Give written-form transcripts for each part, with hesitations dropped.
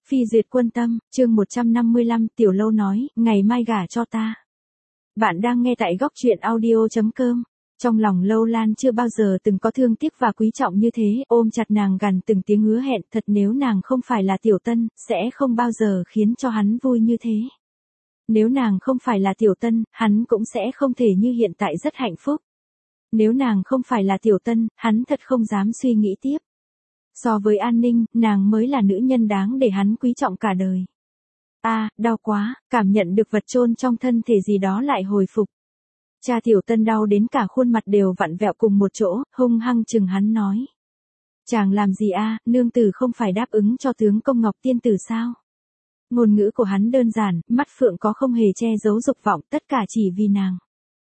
Phi duyệt quân tâm, chương 155, Tiểu Lâu nói, ngày mai gả cho ta. Bạn đang nghe tại góc truyện audio.com. Trong lòng Lâu Lan chưa bao giờ từng có thương tiếc và quý trọng như thế, ôm chặt nàng gần từng tiếng hứa hẹn, thật nếu nàng không phải là Tiểu Tân, sẽ không bao giờ khiến cho hắn vui như thế. Nếu nàng không phải là Tiểu Tân, hắn cũng sẽ không thể như hiện tại rất hạnh phúc. Nếu nàng không phải là Tiểu Tân, hắn thật không dám suy nghĩ tiếp. So với An Ninh, nàng mới là nữ nhân đáng để hắn quý trọng cả đời. Đau quá, cảm nhận được vật chôn trong thân thể gì đó lại hồi phục. Cha Tiểu Tân đau đến cả khuôn mặt đều vặn vẹo cùng một chỗ, hung hăng chừng hắn nói. Chàng làm gì nương tử không phải đáp ứng cho tướng công Ngọc Tiên Tử sao? Ngôn ngữ của hắn đơn giản, mắt phượng có không hề che giấu dục vọng, tất cả chỉ vì nàng.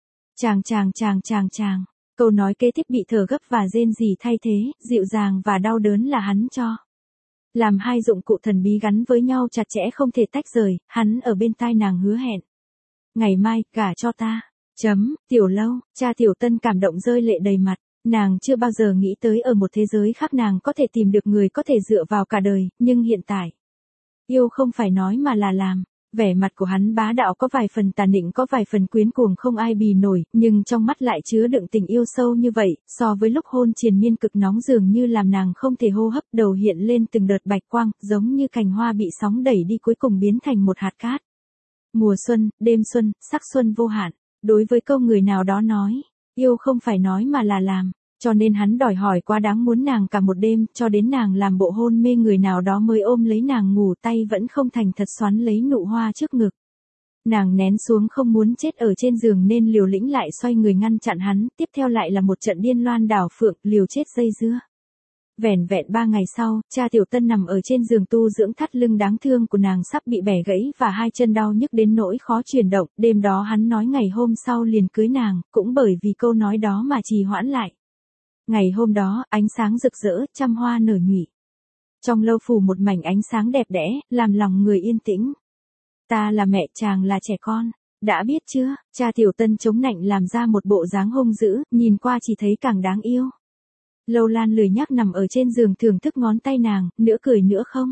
Chàng. Câu nói kế tiếp bị thở gấp và rên rỉ thay thế, dịu dàng và đau đớn là hắn cho. Làm hai dụng cụ thần bí gắn với nhau chặt chẽ không thể tách rời, hắn ở bên tai nàng hứa hẹn. Ngày mai, gả cho ta. Tiểu Lâu, cha Tiểu Tân cảm động rơi lệ đầy mặt, nàng chưa bao giờ nghĩ tới ở một thế giới khác nàng có thể tìm được người có thể dựa vào cả đời, nhưng hiện tại. Yêu không phải nói mà là làm. Vẻ mặt của hắn bá đạo có vài phần tàn nịnh có vài phần quyến cuồng không ai bì nổi, nhưng trong mắt lại chứa đựng tình yêu sâu như vậy, so với lúc hôn triền miên cực nóng dường như làm nàng không thể hô hấp, đầu hiện lên từng đợt bạch quang, giống như cành hoa bị sóng đẩy đi cuối cùng biến thành một hạt cát. Mùa xuân, đêm xuân, sắc xuân vô hạn, đối với câu người nào đó nói, yêu không phải nói mà là làm. Cho nên hắn đòi hỏi quá đáng muốn nàng cả một đêm, cho đến nàng làm bộ hôn mê người nào đó mới ôm lấy nàng ngủ, tay vẫn không thành thật xoắn lấy nụ hoa trước ngực. Nàng nén xuống không muốn chết ở trên giường nên liều lĩnh lại xoay người ngăn chặn hắn, tiếp theo lại là một trận điên loan đảo phượng, liều chết dây dưa. Vẻn vẹn 3 ngày sau, cha Tiểu Tân nằm ở trên giường tu dưỡng, thắt lưng đáng thương của nàng sắp bị bẻ gãy và hai chân đau nhức đến nỗi khó chuyển động, đêm đó hắn nói ngày hôm sau liền cưới nàng, cũng bởi vì câu nói đó mà trì hoãn lại. Ngày hôm đó, ánh sáng rực rỡ, trăm hoa nở nhụy. Trong lâu phủ một mảnh ánh sáng đẹp đẽ, làm lòng người yên tĩnh. Ta là mẹ, chàng là trẻ con. Đã biết chưa? Cha Tiểu Tân chống nạnh làm ra một bộ dáng hung dữ, nhìn qua chỉ thấy càng đáng yêu. Lâu Lan lười nhác nằm ở trên giường thưởng thức ngón tay nàng, nữa cười nữa không?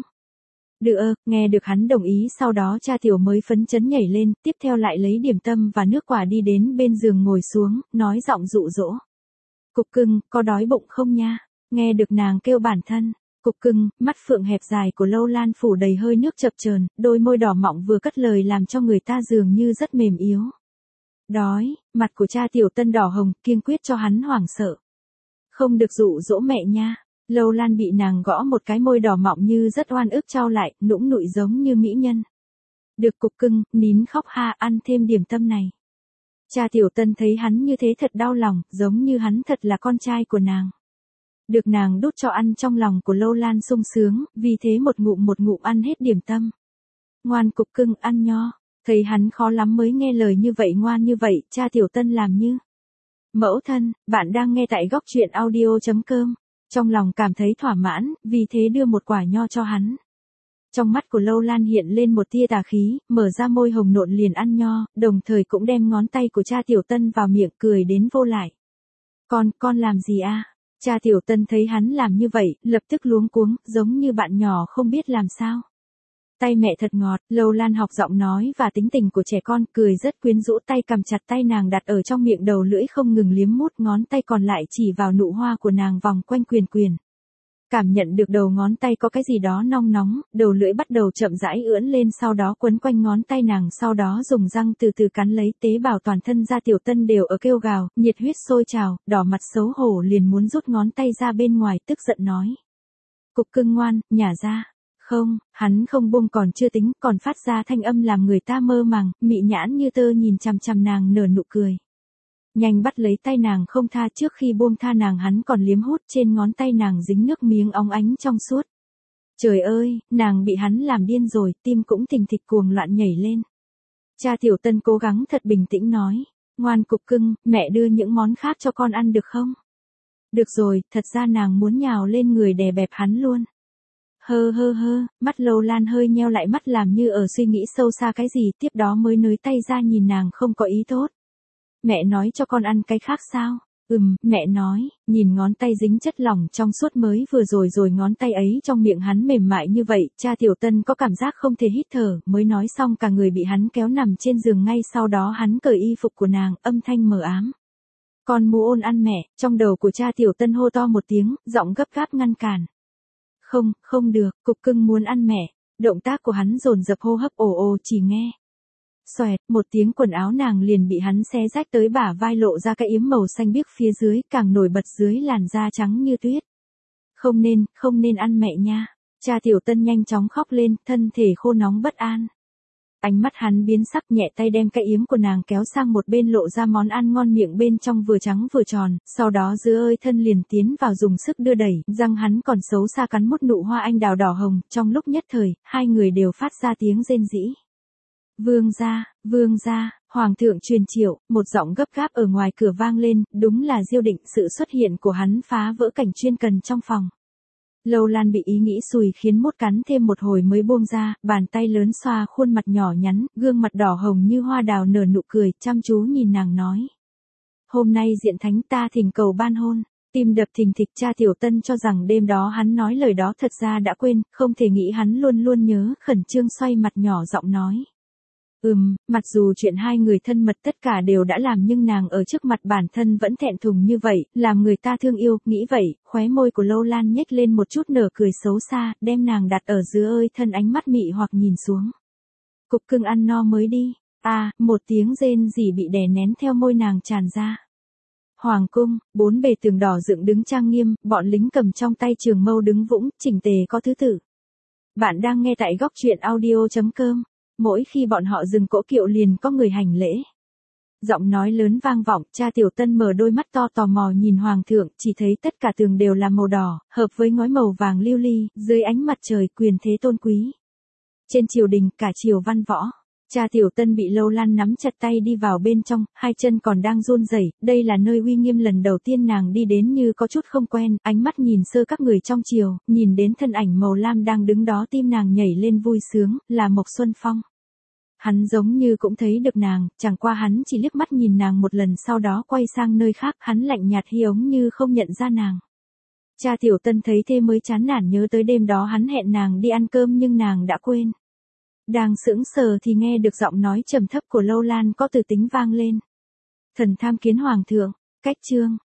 Nghe được hắn đồng ý, sau đó cha Tiểu mới phấn chấn nhảy lên, tiếp theo lại lấy điểm tâm và nước quả đi đến bên giường ngồi xuống, nói giọng dụ dỗ. Cục cưng, có đói bụng không nha? Nghe được nàng kêu bản thân. Cục cưng, mắt phượng hẹp dài của Lâu Lan phủ đầy hơi nước chập chờn, đôi môi đỏ mọng vừa cất lời làm cho người ta dường như rất mềm yếu. Đói, mặt của cha Tiểu Tân đỏ hồng, kiên quyết cho hắn hoảng sợ. Không được dụ dỗ mẹ nha. Lâu Lan bị nàng gõ một cái môi đỏ mọng như rất oan ức trao lại, nũng nụi giống như mỹ nhân. Được cục cưng, nín khóc ăn thêm điểm tâm này. Cha Tiểu Tân thấy hắn như thế thật đau lòng, giống như hắn thật là con trai của nàng. Được nàng đút cho ăn trong lòng của Lâu Lan sung sướng, vì thế một ngụm ăn hết điểm tâm. Ngoan cục cưng, ăn nho. Thấy hắn khó lắm mới nghe lời như vậy, ngoan như vậy, cha Tiểu Tân làm như. Mẫu thân, bạn đang nghe tại góc truyện audio.com. Trong lòng cảm thấy thỏa mãn, vì thế đưa một quả nho cho hắn. Trong mắt của Lâu Lan hiện lên một tia tà khí, mở ra môi hồng nộn liền ăn nho, đồng thời cũng đem ngón tay của cha Tiểu Tân vào miệng, cười đến vô lại. Con làm gì Cha Tiểu Tân thấy hắn làm như vậy, lập tức luống cuống, giống như bạn nhỏ không biết làm sao. Tay mẹ thật ngọt, Lâu Lan học giọng nói và tính tình của trẻ con, cười rất quyến rũ, tay cầm chặt tay nàng đặt ở trong miệng, đầu lưỡi không ngừng liếm mút, ngón tay còn lại chỉ vào nụ hoa của nàng vòng quanh quyền. Cảm nhận được đầu ngón tay có cái gì đó nong nóng, đầu lưỡi bắt đầu chậm rãi ưỡn lên, sau đó quấn quanh ngón tay nàng, sau đó dùng răng từ từ cắn lấy, tế bào toàn thân ra Tiểu Tân đều ở kêu gào, nhiệt huyết sôi trào, đỏ mặt xấu hổ liền muốn rút ngón tay ra bên ngoài, tức giận nói. Cục cưng ngoan, nhả ra. Không, hắn không buông, còn chưa tính, còn phát ra thanh âm làm người ta mơ màng, mị nhãn như tơ nhìn chằm chằm nàng nở nụ cười. Nhanh bắt lấy tay nàng không tha, trước khi buông tha nàng hắn còn liếm hút, trên ngón tay nàng dính nước miếng óng ánh trong suốt. Trời ơi, nàng bị hắn làm điên rồi, tim cũng thình thịch cuồng loạn nhảy lên. Cha Tiểu Tân cố gắng thật bình tĩnh nói, ngoan cục cưng, mẹ đưa những món khác cho con ăn được không? Được rồi, thật ra nàng muốn nhào lên người đè bẹp hắn luôn. Hơ, mắt Lâu Lan hơi nheo lại, mắt làm như ở suy nghĩ sâu xa cái gì, tiếp đó mới nới tay ra nhìn nàng không có ý tốt. Mẹ nói cho con ăn cái khác sao? Mẹ nói, nhìn ngón tay dính chất lỏng trong suốt mới vừa rồi ngón tay ấy trong miệng hắn mềm mại như vậy, cha Tiểu Tân có cảm giác không thể hít thở, mới nói xong cả người bị hắn kéo nằm trên giường ngay sau đó hắn cởi y phục của nàng, âm thanh mờ ám. Con mu ôn ăn mẹ, trong đầu của cha Tiểu Tân hô to một tiếng, giọng gấp gáp ngăn cản. Không được, cục cưng muốn ăn mẹ, động tác của hắn dồn dập hô hấp ồ chỉ nghe. Xoẹt, một tiếng quần áo nàng liền bị hắn xé rách tới bả vai lộ ra cái yếm màu xanh biếc phía dưới, càng nổi bật dưới làn da trắng như tuyết. Không nên ăn mẹ nha. Cha Tiểu Tân nhanh chóng khóc lên, thân thể khô nóng bất an. Ánh mắt hắn biến sắc nhẹ tay đem cái yếm của nàng kéo sang một bên lộ ra món ăn ngon miệng bên trong vừa trắng vừa tròn, sau đó dứa ơi thân liền tiến vào dùng sức đưa đẩy, răng hắn còn xấu xa cắn một nụ hoa anh đào đỏ hồng, trong lúc nhất thời, hai người đều phát ra tiếng rên rỉ. Vương gia, hoàng thượng truyền triệu, một giọng gấp gáp ở ngoài cửa vang lên, đúng là Diêu Định, sự xuất hiện của hắn phá vỡ cảnh chuyên cần trong phòng. Lâu Lan bị ý nghĩ xùi khiến mốt cắn thêm một hồi mới buông ra, bàn tay lớn xoa khuôn mặt nhỏ nhắn, gương mặt đỏ hồng như hoa đào nở nụ cười, chăm chú nhìn nàng nói. Hôm nay diện thánh ta thỉnh cầu ban hôn. Tim đập thình thịch, cha Tiểu Tân cho rằng đêm đó hắn nói lời đó thật ra đã quên, không thể nghĩ hắn luôn luôn nhớ, khẩn trương xoay mặt nhỏ giọng nói. Mặc dù chuyện hai người thân mật tất cả đều đã làm nhưng nàng ở trước mặt bản thân vẫn thẹn thùng như vậy, làm người ta thương yêu, nghĩ vậy, khóe môi của Lâu Lan nhếch lên một chút nở cười xấu xa, đem nàng đặt ở giữa ơi thân ánh mắt mị hoặc nhìn xuống. Cục cưng ăn no mới đi, một tiếng rên rỉ bị đè nén theo môi nàng tràn ra. Hoàng cung, bốn bề tường đỏ dựng đứng trang nghiêm, bọn lính cầm trong tay trường mâu đứng vũng, chỉnh tề có thứ tự. Bạn đang nghe tại góc truyện audio.com. Mỗi khi bọn họ dừng cỗ kiệu liền có người hành lễ. Giọng nói lớn vang vọng, cha Tiểu Tân mở đôi mắt to tò mò nhìn hoàng thượng, chỉ thấy tất cả tường đều là màu đỏ, hợp với ngói màu vàng lưu ly, dưới ánh mặt trời quyền thế tôn quý. Trên triều đình, cả triều văn võ, cha Tiểu Tân bị Lâu Lan nắm chặt tay đi vào bên trong, hai chân còn đang run rẩy. Đây là nơi uy nghiêm lần đầu tiên nàng đi đến như có chút không quen, ánh mắt nhìn sơ các người trong triều, nhìn đến thân ảnh màu lam đang đứng đó tim nàng nhảy lên vui sướng, là Mộc Xuân Phong. Hắn giống như cũng thấy được nàng, chẳng qua hắn chỉ liếc mắt nhìn nàng một lần sau đó quay sang nơi khác, hắn lạnh nhạt hi ống như không nhận ra nàng. Cha Tiểu Tân thấy thế mới chán nản nhớ tới đêm đó hắn hẹn nàng đi ăn cơm nhưng nàng đã quên. Đang sững sờ thì nghe được giọng nói trầm thấp của Lâu Lan có từ tính vang lên. Thần tham kiến hoàng thượng, cách chương.